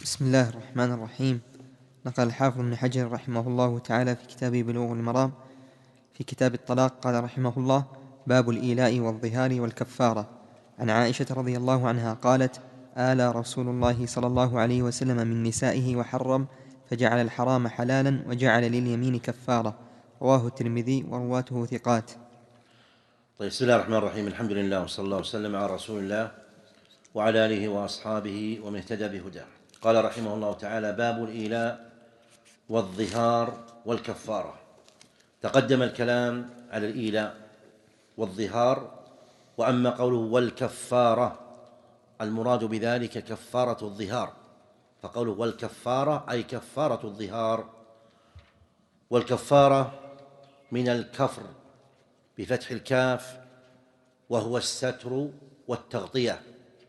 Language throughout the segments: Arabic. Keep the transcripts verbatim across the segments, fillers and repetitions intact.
بسم الله الرحمن الرحيم. نقل الحافظ ابن حجر رحمه الله تعالى في كتابه بلوغ المرام في كتاب الطلاق قال رحمه الله: باب الإيلاء والظهار والكفارة. عن عائشة رضي الله عنها قالت: آلى رسول الله صلى الله عليه وسلم من نسائه وحرم، فجعل الحرام حلالا وجعل لليمين كفارة. رواه الترمذي ورواته ثقات. طيب، بسم الله الرحمن الرحيم. الحمد لله وصلى الله وسلم على رسول الله وعلى آله وأصحابه ومن اهتدى بهداه. قال رحمه الله تعالى: باب الإيلاء والظهار والكفارة. تقدم الكلام على الإيلاء والظهار، وأما قوله والكفارة المراد بذلك كفارة الظهار، فقوله والكفارة أي كفارة الظهار. والكفارة من الكفر بفتح الكاف، وهو الستر والتغطية.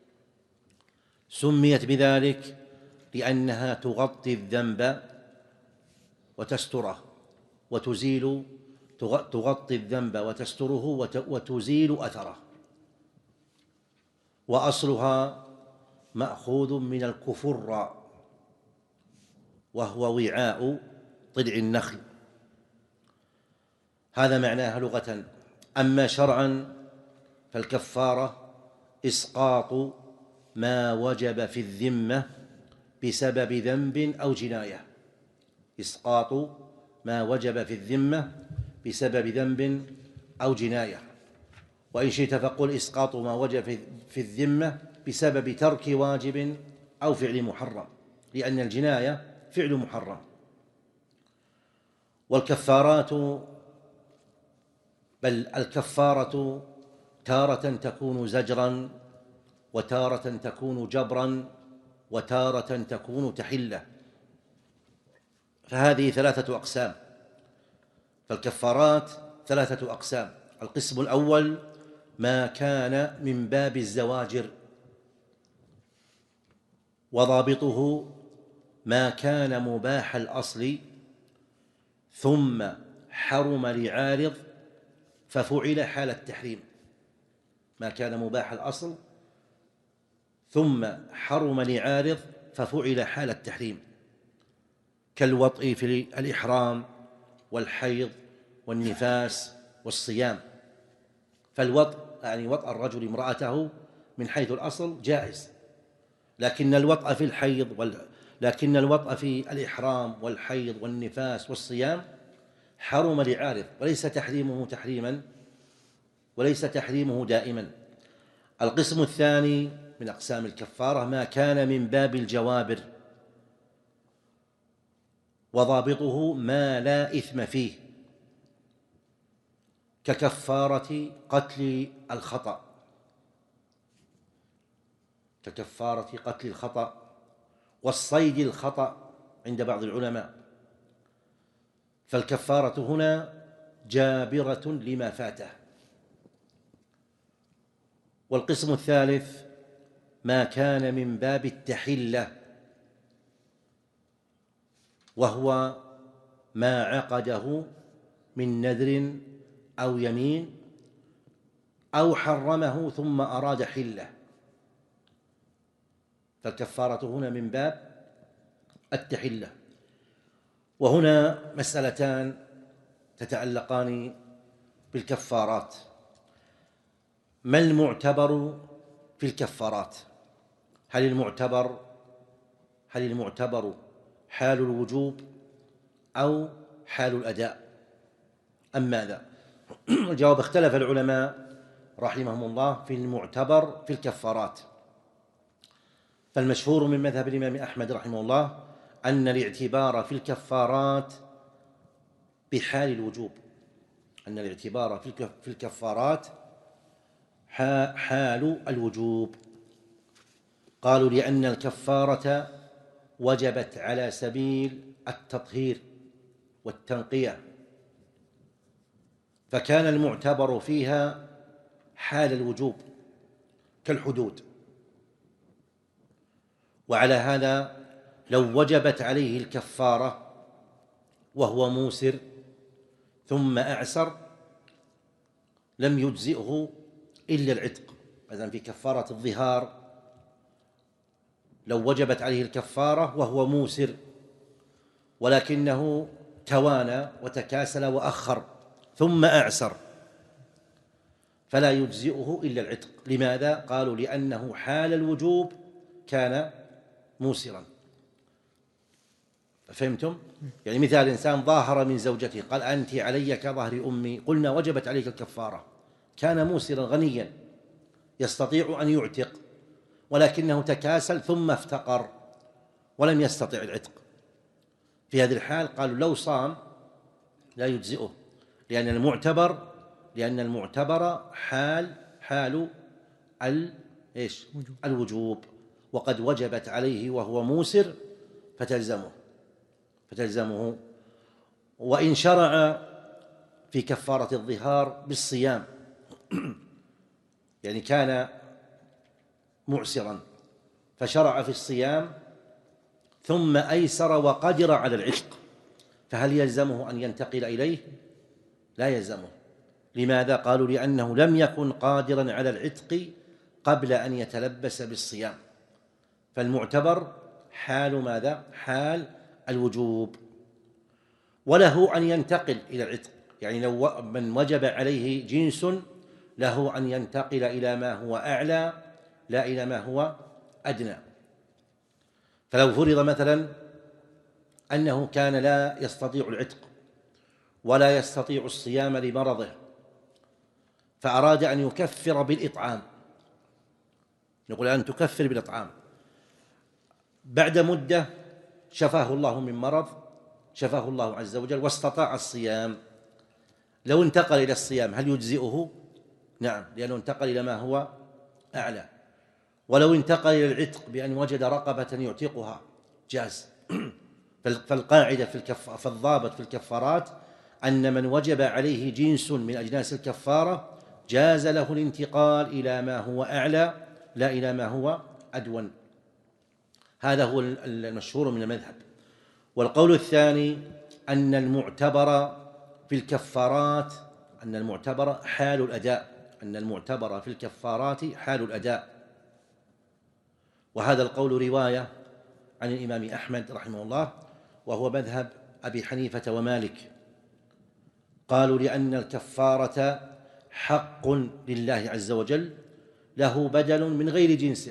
سميت بذلك لأنها تغطي الذنب وتستره وتزيل تغطي الذنب وتستره وتزيل أثره. وأصلها مأخوذ من الكفر، وهو وعاء طلع النخل، هذا معناها لغة. أما شرعا فالكفارة إسقاط ما وجب في الذمة بسبب ذنب أو جناية. إسقاط ما وجب في الذمة بسبب ذنب أو جناية. وإن شئت فقل إسقاط ما وجب في الذمة بسبب ترك واجب أو فعل محرم، لأن الجناية فعل محرم. والكفارات بل الكفارة تارة تكون زجرا، وتارة تكون جبرا، وتارة تكون تحلة، فهذه ثلاثة أقسام. فالكفارات ثلاثة أقسام: القسم الأول ما كان من باب الزواجر، وضابطه ما كان مباح الأصل ثم حرم لعارض ففعل حال التحريم. ما كان مباح الأصل ثم حرم لعارض ففعل حال التحريم، كالوطء في الإحرام والحيض والنفاس والصيام. فالوطء يعني وطء الرجل امرأته من حيث الأصل جائز، لكن الوطء في الحيض وال... لكن الوطء في الإحرام والحيض والنفاس والصيام حرم لعارض، وليس تحريمه تحريما وليس تحريمه دائما. القسم الثاني من أقسام الكفارة ما كان من باب الجوابر، وضابطه ما لا إثم فيه، ككفارة قتل الخطأ ككفارة قتل الخطأ والصيد الخطأ عند بعض العلماء. فالكفارة هنا جابرة لما فاته. والقسم الثالث ما كان من باب التحلة، وهو ما عقده من نذر أو يمين أو حرمه ثم أراد حله، فالكفارة هنا من باب التحلة. وهنا مسألتان تتعلقان بالكفارات: ما المعتبر في الكفارات؟ هل المعتبر هل المعتبر حال الوجوب أو حال الأداء أم ماذا؟ الجواب: اختلف العلماء رحمهم الله في المعتبر في الكفارات. فالمشهور من مذهب الإمام أحمد رحمه الله أن الاعتبار في الكفارات بحال الوجوب، أن الاعتبار في الكفارات حال الوجوب. قالوا لأن الكفارة وجبت على سبيل التطهير والتنقية، فكان المعتبر فيها حال الوجوب كالحدود. وعلى هذا لو وجبت عليه الكفارة وهو موسر ثم أعسر لم يجزئه إلا العتق. مثلا في كفارة الظهار لو وجبت عليه الكفارة وهو موسر ولكنه توانى وتكاسل وأخر ثم أعسر فلا يجزئه إلا العتق. لماذا؟ قالوا لأنه حال الوجوب كان موسرا. فهمتم؟ يعني مثال إنسان ظاهر من زوجته قال أنت علي كظهر أمي، قلنا وجبت عليك الكفارة، كان موسرا غنيا يستطيع أن يعتق ولكنه تكاسل ثم افتقر ولم يستطع العتق. في هذه الحال قالوا لو صام لا يجزئه، لأن المعتبر لأن المعتبر حال حال ال إيش؟ الوجوب، وقد وجبت عليه وهو موسر فتلزمه فتلزمه وإن شرع في كفارة الظهار بالصيام يعني كان معسرا فشرع في الصيام ثم أيسر وقدر على العتق، فهل يلزمه أن ينتقل إليه؟ لا يلزمه. لماذا؟ قالوا لأنه لم يكن قادرا على العتق قبل أن يتلبس بالصيام، فالمعتبر حال ماذا؟ حال الوجوب. وله أن ينتقل إلى العتق، يعني لو من وجب عليه جنس له أن ينتقل إلى ما هو أعلى لا إلى ما هو أدنى. فلو فرض مثلا أنه كان لا يستطيع العتق ولا يستطيع الصيام لمرضه فأراد أن يكفر بالإطعام، نقول أن تكفر بالإطعام، بعد مدة شفاه الله من مرض، شفاه الله عز وجل واستطاع الصيام، لو انتقل إلى الصيام هل يجزئه؟ نعم، لأنه انتقل إلى ما هو أعلى. ولو انتقل إلى العتق بأن وجد رقبة يعتقها جاز. فالقاعدة في الكف... فالضابط في الكفارات أن من وجب عليه جنس من أجناس الكفارة جاز له الانتقال إلى ما هو أعلى لا إلى ما هو أدون. هذا هو المشهور من المذهب. والقول الثاني أن المعتبر في الكفارات أن المعتبر حال الأداء أن المعتبر في الكفارات حال الأداء، وهذا القول رواية عن الإمام أحمد رحمه الله وهو مذهب أبي حنيفة ومالك. قالوا لأن الكفارة حق لله عز وجل له بدل من غير جنسه،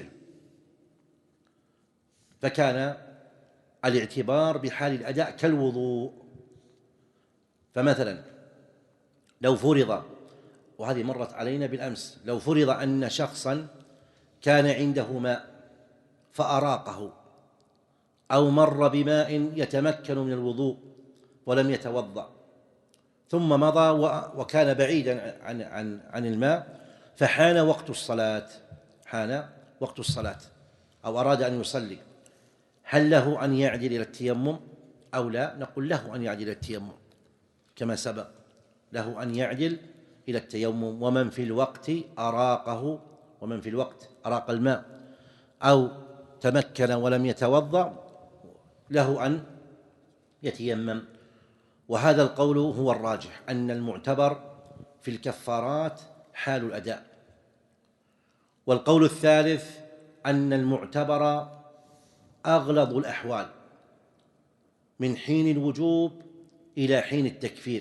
فكان الاعتبار بحال الأداء كالوضوء. فمثلا لو فرض، وهذه مرت علينا بالأمس، لو فرض أن شخصا كان عنده ماء فأراقه أو مر بماء يتمكن من الوضوء ولم يتوضأ ثم مضى وكان بعيدا عن, عن, عن الماء فحان وقت الصلاة حان وقت الصلاة أو أراد أن يصلي، هل له أن يعدل إلى التيمم أو لا؟ نقول له أن يعدل إلى التيمم كما سبق، له أن يعدل إلى التيمم. ومن في الوقت أراقه ومن في الوقت أراق الماء أو تمكن ولم يتوضأ له أن يتيمم. وهذا القول هو الراجح أن المعتبر في الكفارات حال الأداء. والقول الثالث أن المعتبر أغلظ الأحوال من حين الوجوب إلى حين التكفير،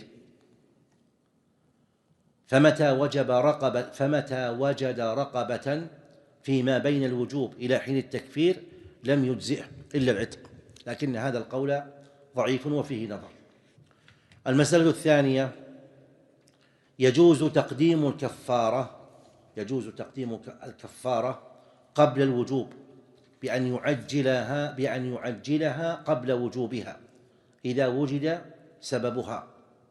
فمتى وجب رقبة فمتى وجد رقبة فيما بين الوجوب إلى حين التكفير لم يجزئه إلا العتق، لكن هذا القول ضعيف وفيه نظر. المسألة الثانية يجوز تقديم الكفارة يجوز تقديم الكفارة قبل الوجوب بأن يعجلها بأن يعجلها قبل وجوبها إذا وجد سببها،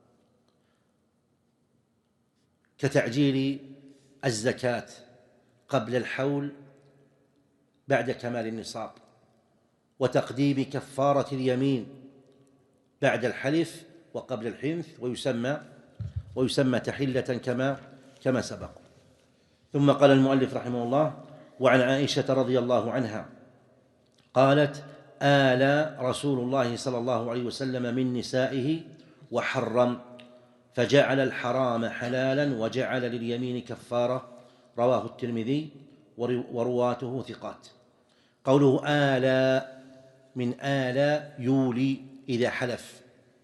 كتعجيل الزكاة قبل الحول بعد كمال النصاب، وتقديم كفارة اليمين بعد الحلف وقبل الحنث، ويسمى ويسمى تحلة كما كما سبق. ثم قال المؤلف رحمه الله: وعن عائشة رضي الله عنها قالت: آل رسول الله صلى الله عليه وسلم من نسائه وحرم، فجعل الحرام حلالا وجعل لليمين كفارة، رواه الترمذي ورواته ثقات. قوله آلاء من آلاء يولي إذا حلف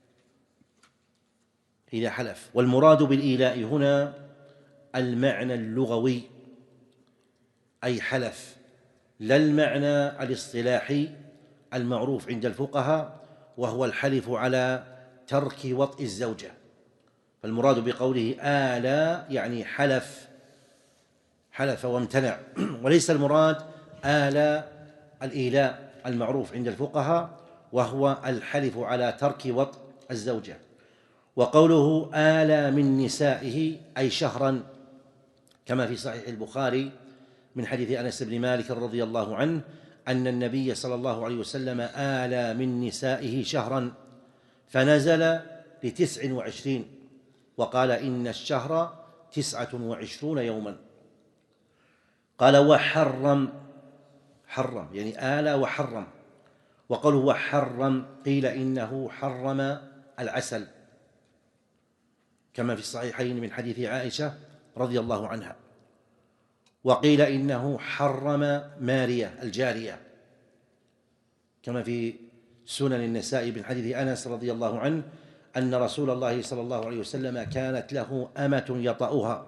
إذا حلف والمراد بالإيلاء هنا المعنى اللغوي أي حلف، لا المعنى الاصطلاحي المعروف عند الفقهاء وهو الحلف على ترك وطئ الزوجة. فالمراد بقوله آلاء يعني حلف حلف وامتنع، وليس المراد آلاء الإيلاء المعروف عند الفقهاء وهو الحلف على ترك وطئ الزوجة. وقوله آلى من نسائه أي شهرا، كما في صحيح البخاري من حديث أنس بن مالك رضي الله عنه أن النبي صلى الله عليه وسلم آلى من نسائه شهرا فنزل لتسع وعشرين وقال إن الشهر تسعة وعشرون يوما. قال وحرم، حرم يعني آلى وحرم. وقوله وحرم قيل إنه حرم العسل كما في الصحيحين من حديث عائشة رضي الله عنها. وقيل إنه حرم مارية الجارية كما في سنن النسائي من حديث أنس رضي الله عنه أن رسول الله صلى الله عليه وسلم كانت له أمة يطأها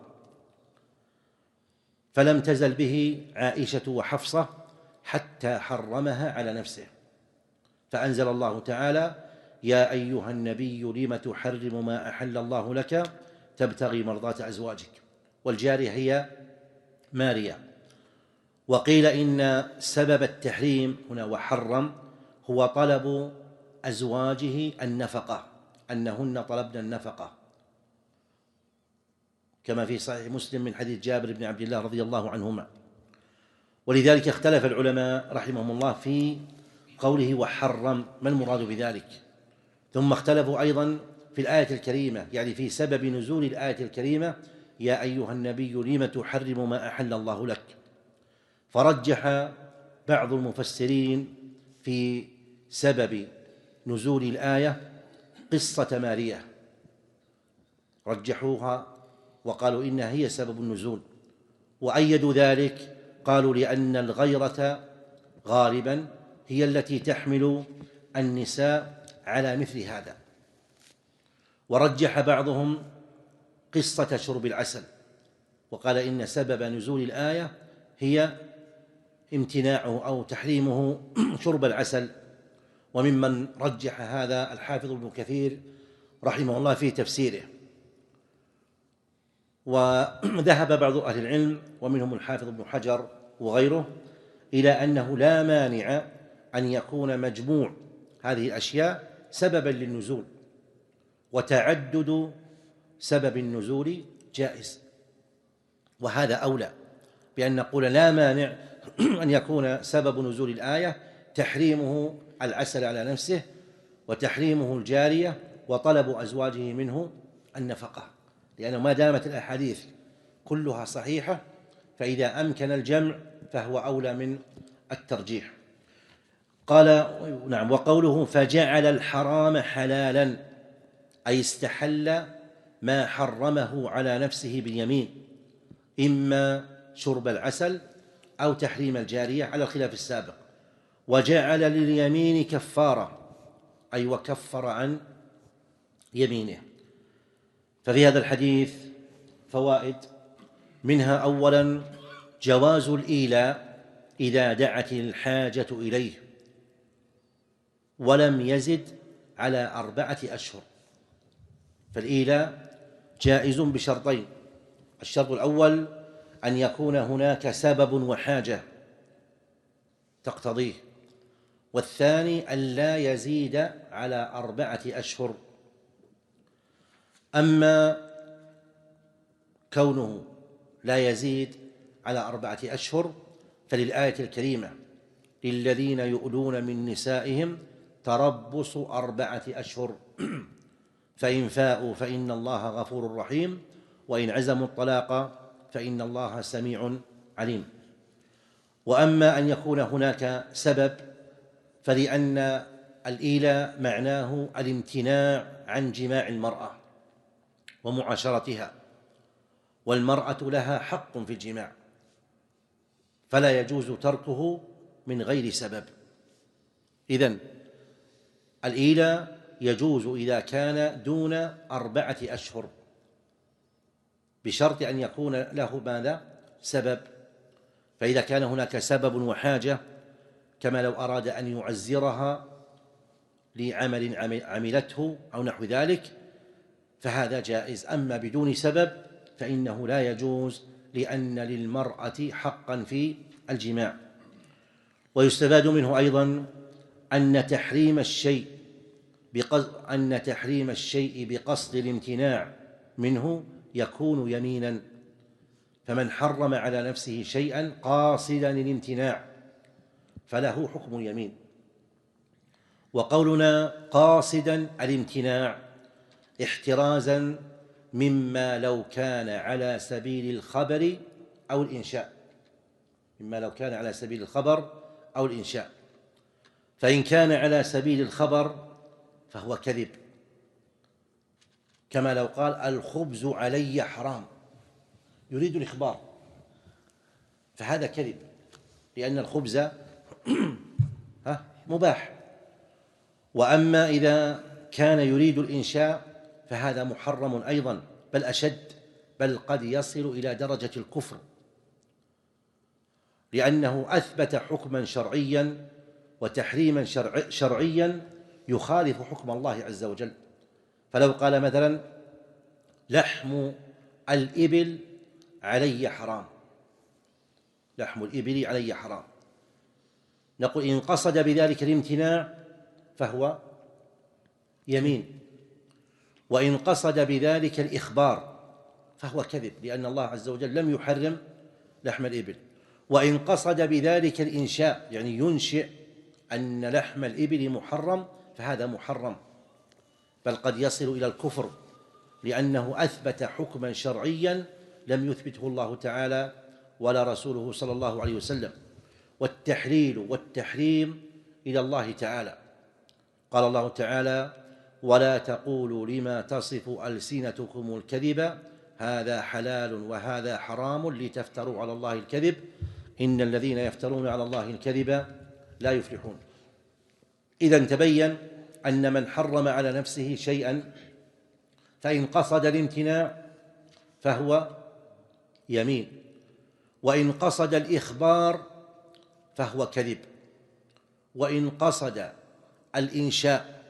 فلم تزل به عائشة وحفصة حتى حرمها على نفسه، فأنزل الله تعالى يا أيها النبي لم تحرم ما أحل الله لك تبتغي مرضات أزواجك، والجارية هي ماريا. وقيل إن سبب التحريم هنا وحرم هو طلب أزواجه النفقة، أنهن طلبن النفقة كما في صحيح مسلم من حديث جابر بن عبد الله رضي الله عنهما. ولذلك اختلف العلماء رحمهم الله في قوله وحرم ما المراد بذلك، ثم اختلفوا أيضا في الآية الكريمة يعني في سبب نزول الآية الكريمة يا أيها النبي لم تحرم ما أحل الله لك. فرجح بعض المفسرين في سبب نزول الآية قصة مارية، رجحوها وقالوا إنها هي سبب النزول، وأيدوا ذلك قالوا لأن الغيرة غالبا هي التي تحمل النساء على مثل هذا. ورجح بعضهم قصة شرب العسل وقال إن سبب نزول الآية هي امتناعه أو تحريمه شرب العسل، وممن رجح هذا الحافظ ابن كثير رحمه الله في تفسيره. وذهب بعض أهل العلم ومنهم الحافظ ابن حجر وغيره إلى أنه لا مانع أن يكون مجموع هذه الأشياء سببا للنزول، وتعدد سبب النزول جائز، وهذا أولى بأن نقول لا مانع أن يكون سبب نزول الآية تحريمه العسل على نفسه وتحريمه الجارية وطلب أزواجه منه النفقة، لأنه ما دامت الأحاديث كلها صحيحة فإذا أمكن الجمع فهو أولى من الترجيح. قال نعم وقوله فجعل الحرام حلالا أي استحل ما حرمه على نفسه باليمين، إما شرب العسل أو تحريم الجارية على الخلاف السابق. وجعل لليمين كفارة أي وكفر عن يمينه. ففي هذا الحديث فوائد، منها أولا جواز الإيلاء إذا دعت الحاجة إليه ولم يزد على أربعة أشهر، فالإيلاء جائز بشرطين: الشرط الأول أن يكون هناك سبب وحاجة تقتضيه، والثاني أن لا يزيد على أربعة أشهر. أما كونه لا يزيد على أربعة أشهر فللآية الكريمة للذين يؤلون من نسائهم تربص أربعة أشهر فإن فاءوا فإن الله غفور رحيم وإن عزموا الطلاق فإن الله سميع عليم. وأما أن يكون هناك سبب فلأن الإيلاء معناه الامتناع عن جماع المرأة ومعاشرتها، والمرأة لها حق في الجماع فلا يجوز تركه من غير سبب. إذن الإيلاء يجوز إذا كان دون أربعة أشهر بشرط أن يكون له ماذا؟ سبب. فإذا كان هناك سبب وحاجة كما لو أراد أن يعزرها لعمل عملته أو نحو ذلك فهذا جائز. أما بدون سبب فإنه لا يجوز، لأن للمرأة حقا في الجماع. ويستفاد منه أيضا أن تحريم الشيء بقصد أن تحريم الشيء بقصد الامتناع منه يكون يمينا، فمن حرم على نفسه شيئا قاصدا الامتناع فله حكم اليمين. وقولنا قاصدا الامتناع احترازا مما لو كان على سبيل الخبر أو الإنشاء مما لو كان على سبيل الخبر أو الإنشاء. فإن كان على سبيل الخبر فهو كذب، كما لو قال الخبز علي حرام يريد الإخبار، فهذا كذب، لأن الخبز مباح. وأما إذا كان يريد الإنشاء فهذا محرم أيضا، بل أشد، بل قد يصل إلى درجة الكفر، لأنه أثبت حكما شرعيا وتحريما شرع شرعيا يخالف حكم الله عز وجل. فلو قال مثلا لحم الإبل علي حرام، لحم الإبل علي حرام، نقول إن قصد بذلك الامتناع فهو يمين، وإن قصد بذلك الإخبار فهو كذب، لأن الله عز وجل لم يحرم لحم الإبل. وإن قصد بذلك الإنشاء يعني ينشئ أن لحم الإبل محرم فهذا محرم، بل قد يصل إلى الكفر، لأنه أثبت حكما شرعيا لم يثبته الله تعالى ولا رسوله صلى الله عليه وسلم. والتحليل والتحريم إلى الله تعالى. قال الله تعالى ولا تقولوا لما تصف ألسنتكم الكذب هذا حلال وهذا حرام لتفتروا على الله الكذب إن الذين يفترون على الله الكذب لا يفلحون. إذن تبين أن من حرم على نفسه شيئا فإن قصد الامتناع فهو يمين، وإن قصد الإخبار فهو كذب، وإن قصد الإنشاء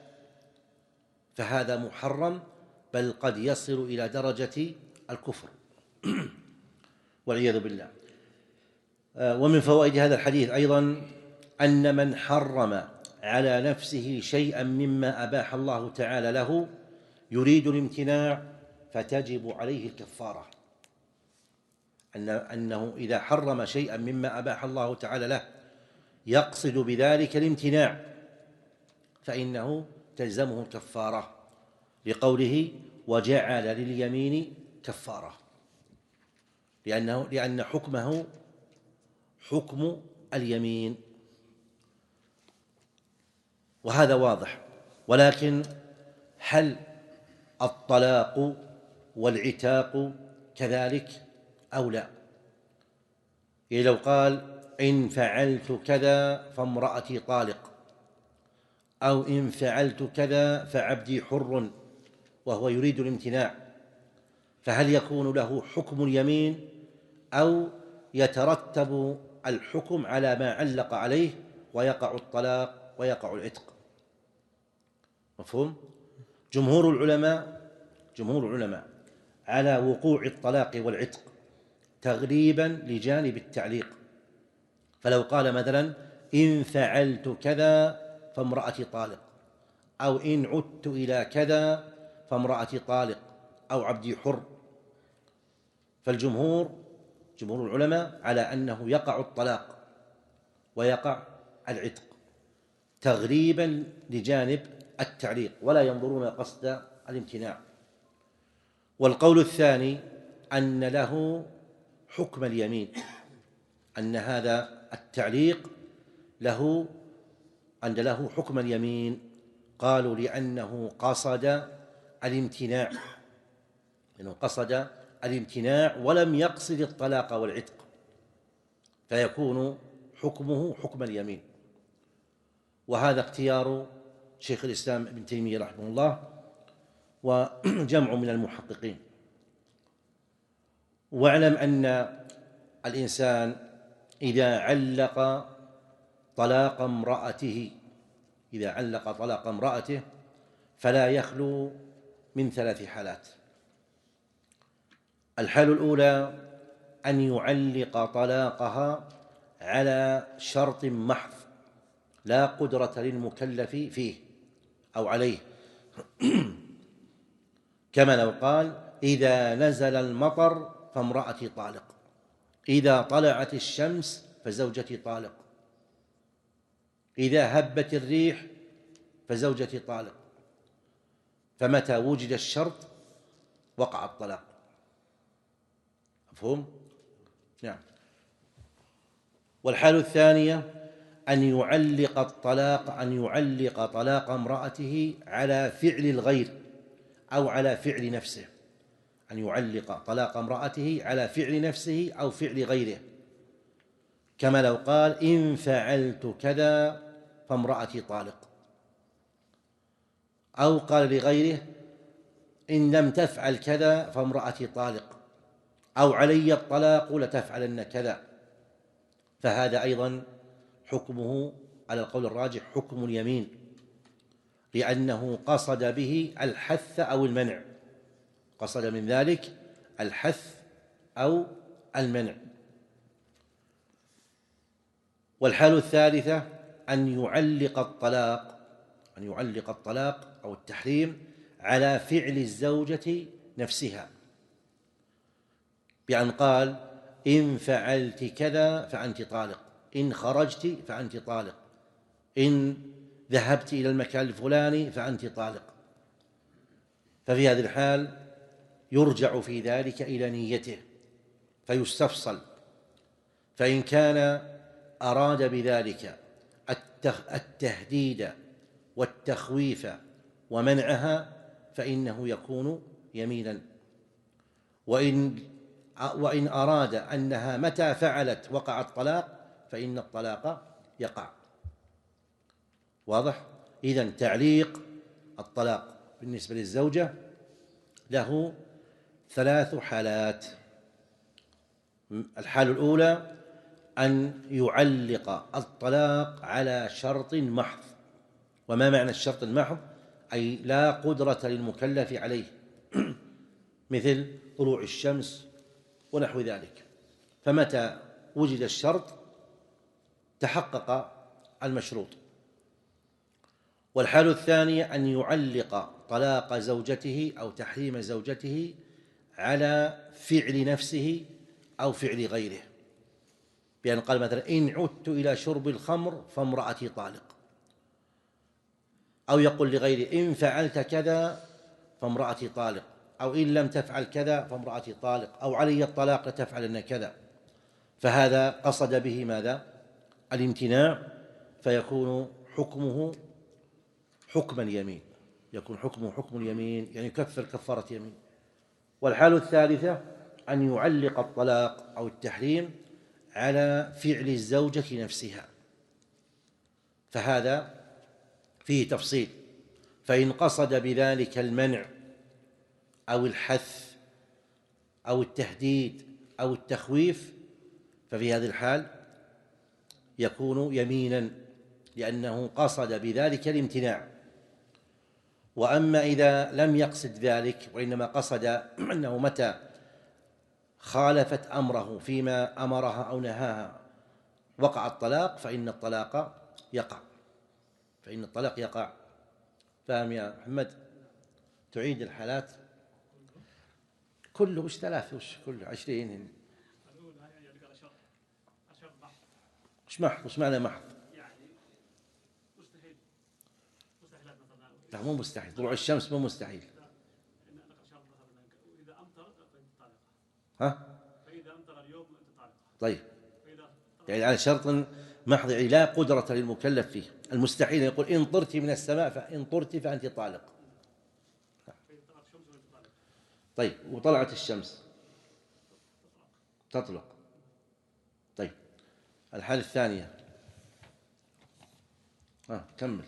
فهذا محرم، بل قد يصل إلى درجة الكفر والعياذ بالله. ومن فوائد هذا الحديث أيضا أن من حرم على نفسه شيئا مما أباح الله تعالى له يريد الامتناع فتجب عليه الكفارة، أن أنه إذا حرم شيئا مما أباح الله تعالى له يقصد بذلك الامتناع فإنه تلزمه الكفارة، لقوله وجعل لليمين كفارة، لأنه لأن حكمه حكم اليمين، وهذا واضح. ولكن هل الطلاق والعتاق كذلك أو لا؟ يعني لو قال إن فعلت كذا فامرأتي طالق، أو إن فعلت كذا فعبدي حر، وهو يريد الامتناع، فهل يكون له حكم اليمين أو يترتب الحكم على ما علق عليه ويقع الطلاق ويقع العتق؟ مفهوم؟ جمهور العلماء جمهور العلماء على وقوع الطلاق والعتق تغليبا لجانب التعليق. فلو قال مثلا إن فعلت كذا فامرأتي طالق، أو إن عدت إلى كذا فامرأتي طالق، أو عبدي حر، فالجمهور جمهور العلماء على أنه يقع الطلاق ويقع العتق تغليبا لجانب التعليق، ولا ينظرون قصد الامتناع. والقول الثاني أن له حكم اليمين، أن هذا التعليق له أن له حكم اليمين. قالوا لأنه قصد الامتناع، لأنه قصد الامتناع ولم يقصد الطلاق والعتق، فيكون حكمه حكم اليمين. وهذا اختيار شيخ الإسلام ابن تيمية رحمه الله وجمع من المحققين. واعلم أن الإنسان إذا علق طلاق امرأته إذا علق طلاق امرأته فلا يخلو من ثلاث حالات. الحالة الأولى أن يعلق طلاقها على شرط محض لا قدرة للمكلف فيه أو عليه، كما لو قال: إذا نزل المطر فامرأتي طالق، إذا طلعت الشمس فزوجتي طالق، إذا هبت الريح فزوجتي طالق. فمتى وجد الشرط وقع الطلاق. مفهوم؟ نعم. والحالة الثانية أن يعلق الطلاق أن يعلق طلاق امرأته على فعل الغير أو على فعل نفسه، أن يعلق طلاق امرأته على فعل نفسه أو فعل غيره، كما لو قال: إن فعلت كذا فامرأتي طالق، أو قال لغيره: إن لم تفعل كذا فامرأتي طالق، أو علي الطلاق لتفعلن كذا. فهذا أيضا حكمه على القول الراجح حكم اليمين، لأنه قصد به الحث أو المنع، قصد من ذلك الحث أو المنع. والحالة الثالثة أن يعلق الطلاق أن يعلق الطلاق أو التحريم على فعل الزوجة نفسها، بأن قال: إن فعلت كذا فأنت طالق، إن خرجت فأنت طالق، إن ذهبت إلى المكان الفلاني فأنت طالق. ففي هذه الحال يرجع في ذلك إلى نيته فيستفصل، فإن كان أراد بذلك التهديد والتخويف ومنعها فإنه يكون يمينا، وإن وإن أراد أنها متى فعلت وقع الطلاق فإن الطلاق يقع. واضح؟ إذن تعليق الطلاق بالنسبة للزوجة له ثلاث حالات. الحالة الأولى أن يعلق الطلاق على شرط محض. وما معنى الشرط المحض؟ أي لا قدرة للمكلف عليه، مثل طلوع الشمس ونحو ذلك. فمتى وجد الشرط تحقق المشروط. والحالة الثانية أن يعلق طلاق زوجته أو تحريم زوجته على فعل نفسه أو فعل غيره، بأن قال مثلا: إن عدت إلى شرب الخمر فامرأتي طالق، أو يقول لغيره: إن فعلت كذا فامرأتي طالق، أو إن لم تفعل كذا فامرأتي طالق، أو علي الطلاق لتفعلن كذا. فهذا قصد به ماذا؟ الامتناع، فيكون حكمه حكم اليمين، يكون حكمه حكم اليمين، يعني يكفر كفارة يمين. والحالة الثالثة أن يعلق الطلاق أو التحريم على فعل الزوجة نفسها، فهذا فيه تفصيل. فإن قصد بذلك المنع أو الحث أو التهديد أو التخويف ففي هذه الحال يكون يمينا، لأنه قصد بذلك الامتناع. وأما إذا لم يقصد ذلك وإنما قصد أنه متى خالفت أمره فيما أمرها أو نهاها وقع الطلاق فإن الطلاق يقع فإن الطلاق يقع فاهم يا محمد؟ تعيد الحالات كله وش ثلاثة وش كله عشرين. وش محض؟ وش معنى محض؟ لا مو مستحيل، طلوع الشمس مو مستحيل. ها؟ فإذا أمطر اليوم أنت طالق. طيب، يعني على شرط محض، يعني لا قدرة للمكلف فيه. المستحيل يقول: إن طرت من السماء فإن طرت فأنت طالق. طيب، وطلعت الشمس تطلق. طيب، الحالة الثانية. آه كمل.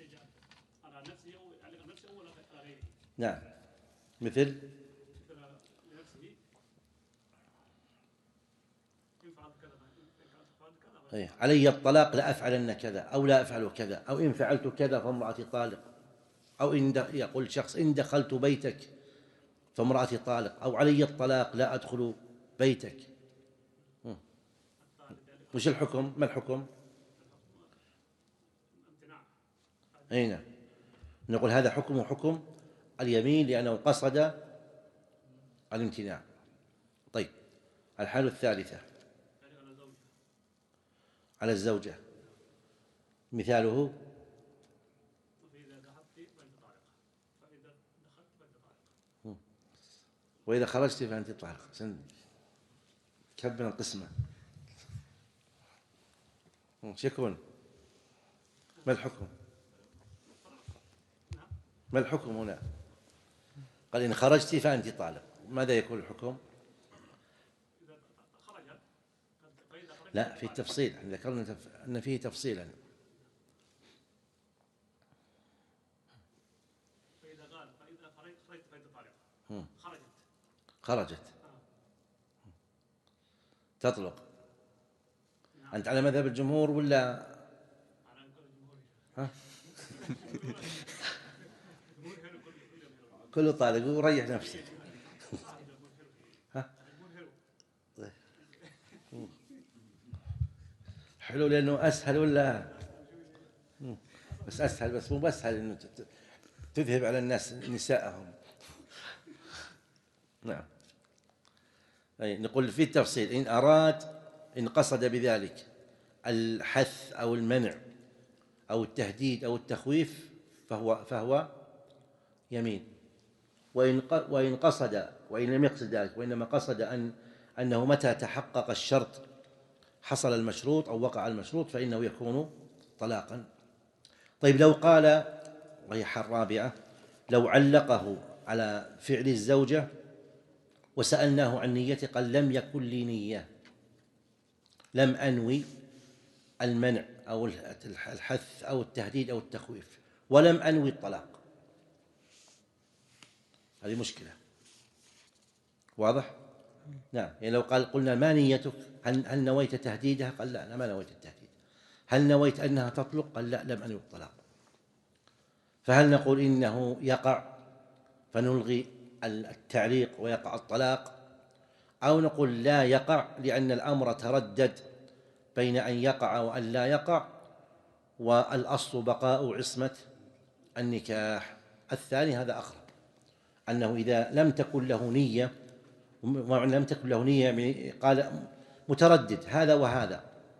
نعم، مثل أيه. علي الطلاق لأفعلن كذا، أو لا أفعل كذا، أو إن فعلت كذا فامرأتي طالق، أو إن يقول شخص إن دخلت بيتك فامرأتي طالق، أو علي الطلاق لا أدخل بيتك. وش الحكم؟ ما الحكم؟ أين نقول هذا حكم حكم اليمين لأنه قصد الامتناع. طيب، الحالة الثالثة على الزوجة، مثاله وإذا خرجت فأنت طالق. كبر القسمة. ايش يكون؟ ما الحكم؟ ما الحكم هنا؟ قال إن خرجت فأنت طالق، ماذا يكون الحكم؟ لا، في التفصيل، ذكرنا أن فيه تفصيلا. خرجت تطلق. أنت على مذهب الجمهور ولا؟ ها؟ كله طالق وريح نفسك. ها؟ حلو لأنه أسهل ولا؟ بس أسهل، بس مو بسهل إنه تذهب على الناس نساءهم. نعم. أي نقول في التفصيل إن أراد، إن قصد بذلك الحث أو المنع أو التهديد أو التخويف فهو فهو يمين. وإن وإن قصد، وإن لم يقصد ذلك وإنما قصد أن أنه متى تحقق الشرط حصل المشروط أو وقع المشروط فإنه يكون طلاقا. طيب، لو قال، وهي حال رابعة، لو علقه على فعل الزوجة وسألناه عن نيته قال لم يكن لي نية، لم أنوي المنع أو الحث أو التهديد أو التخويف، ولم أنوي الطلاق، هذه مشكلة. واضح؟ نعم. يعني لو قال قلنا ما نيتك؟ هل, هل نويت تهديدها؟ قال لا، أنا ما نويت التهديد. هل نويت أنها تطلق؟ قال لا، لم أنوي الطلاق. فهل نقول إنه يقع فنلغي التعليق ويقع الطلاق، أو نقول لا يقع لأن الأمر تردد بين أن يقع وأن لا يقع، والأصل بقاء عصمة النكاح؟ الثاني هذا أقرب، أنه إذا لم تكن له نية، لم تكن له نية يعني قال متردد هذا وهذا،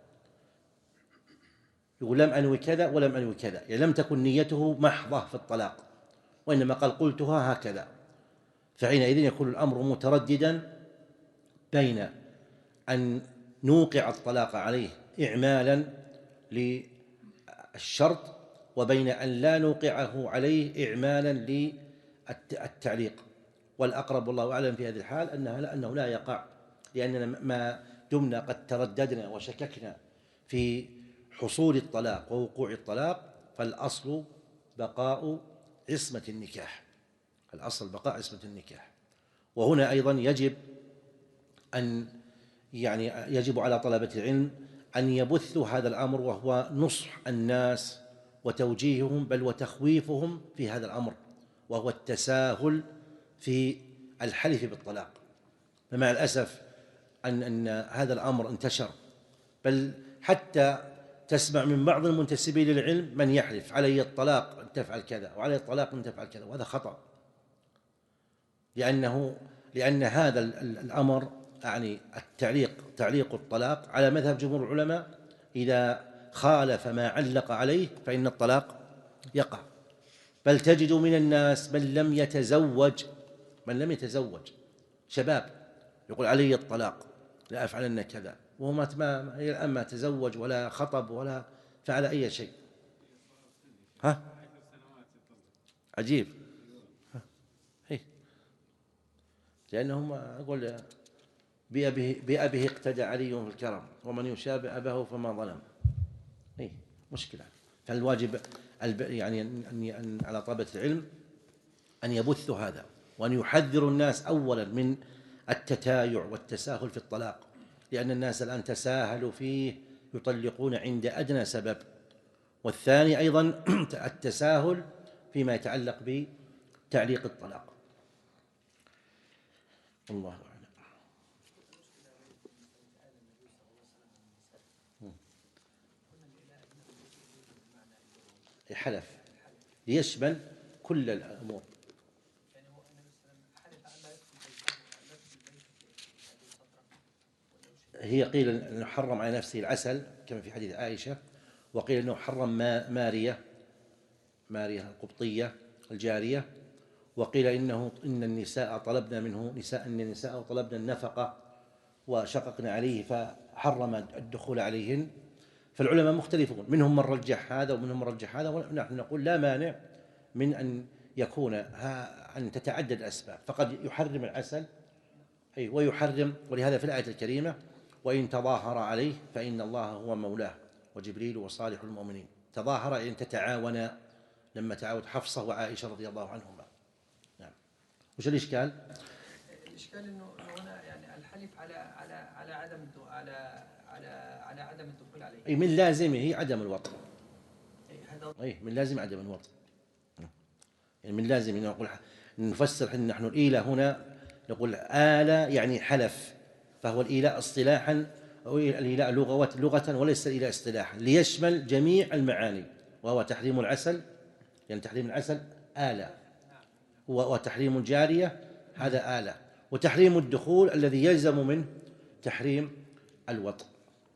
يقول لم أنوي كذا ولم أنوي كذا، يعني لم تكن نيته محضة في الطلاق وإنما قال قلتها هكذا، فحينئذ يكون الأمر مترددا بين أن نوقع الطلاق عليه إعمالا للشرط وبين أن لا نوقعه عليه إعمالا للتعليق. والأقرب والله أعلم في هذه الحال أنه, أنه لا يقع، لأننا ما دمنا قد ترددنا وشككنا في حصول الطلاق ووقوع الطلاق فالأصل بقاء عصمة النكاح، الأصل بقاء عصمة النكاح. وهنا أيضا يجب أن يعني يجب على طلبة العلم أن يبثوا هذا الأمر، وهو نصح الناس وتوجيههم بل وتخويفهم في هذا الأمر، وهو التساهل في الحلف بالطلاق. فمع الأسف أن, أن هذا الأمر انتشر، بل حتى تسمع من بعض المنتسبين للعلم من يحلف علي الطلاق أن تفعل كذا وعلي الطلاق أن تفعل كذا، وهذا خطأ، لأنه لأن هذا الأمر يعني التعليق تعليق الطلاق على مذهب جمهور العلماء إذا خالف ما علق عليه فإن الطلاق يقع. بل تجد من الناس من لم يتزوج من لم يتزوج شباب يقول علي الطلاق لا أفعلن كذا، وهو ما إلى الآن ما تزوج ولا خطب ولا فعل أي شيء. ها عجيب. ها. لأنهم أقول بأبيه, بأبيه اقتدى علي في الكرم ومن يشابه أباه فما ظلم. إيه مشكلة. فالواجب يعني أن على طلبة العلم أن يبثوا هذا، وأن يحذروا الناس أولا من التتايع والتساهل في الطلاق، لأن الناس الآن تساهلوا فيه، يطلقون عند أدنى سبب. والثاني أيضا التساهل فيما يتعلق بتعليق الطلاق. الله أعلم. حلف ليشمل كل الأمور. هي قيل أنه حرم على نفسه العسل كما في حديث عائشة، وقيل أنه حرم مارية مارية القبطية الجارية، وقيل إنه إن النساء طلبنا منه نساء إن النساء طلبنا النفقة وشققنا عليه فحرم الدخول عليهن. فالعلماء مختلفون، منهم من رجح هذا ومنهم من رجح هذا، ونحن نقول لا مانع من أن يكون أن تتعدد الأسباب، فقد يحرم العسل أي ويحرم، ولهذا في الآية الكريمة وإن تظاهر عليه فإن الله هو مولاه وجبريل وصالح المؤمنين. تظاهر إن تتعاونا، لما تعاونت حفصة وعائشة رضي الله عنهما. نعم. وش الإشكال؟ الإشكال إنه هنا يعني الحلف على على على عدم على على على عدم الدخول عليه. أي من لازمه عدم الوطء. أي هذا. أي من لازم عدم الوطء. يعني من لازم أن نقول نفسر إن نحن الإيلة هنا نقول آلة يعني حلف، فهو الإيلاء اصطلاحا أو الإيلاء لغة لغة وليس الإيلاء اصطلاحا، ليشمل جميع المعاني، وهو تحريم العسل، يعني تحريم العسل آلة، وتحريم الجارية هذا آلة، وتحريم الدخول الذي يلزم منه تحريم الوطء.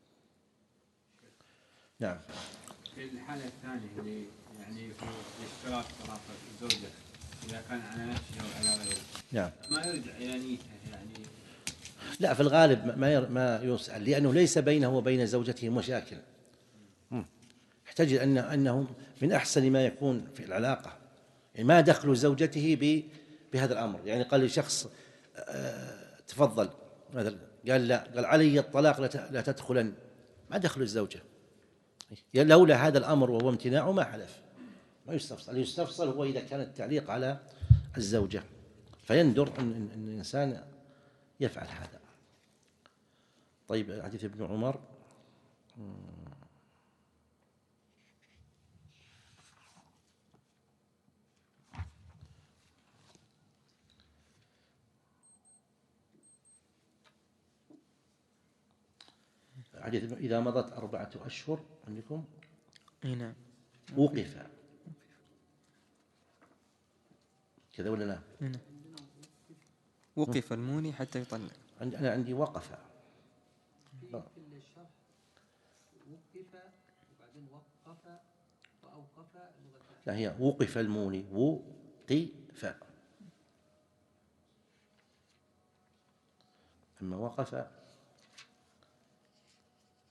نعم. في الحالة الثانية اللي يعني في اشتراك طرف الزوجة إذا كان على نفسه أو على غيره، نعم، ما يرجع إلى نيته يعني. لا، في الغالب ما ما يسأل، لأنه ليس بينه وبين زوجته مشاكل. يحتاج أن أنه من أحسن ما يكون في العلاقة، يعني ما دخل زوجته بهذا الأمر. يعني قال لي شخص تفضل مثلا، قال لا، قال علي الطلاق لا تدخلن، ما دخل الزوجة، لولا هذا الأمر وهو امتناعه ما حلف، ما يستفصل. يستفصل هو إذا كان التعليق على الزوجة، فيندر أن الإنسان يفعل هذا. طيب، حديث ابن عمر. حديث إذا مضت أربعة أشهر عندكم نعم وقف كذا ولا لا؟ نعم وقف المولي حتى يطلق. أنا عندي وقف. في الشرح وقف وبعدين وقف وأوقف لغة. لا، هي وقف المولي، وقف، أما وقف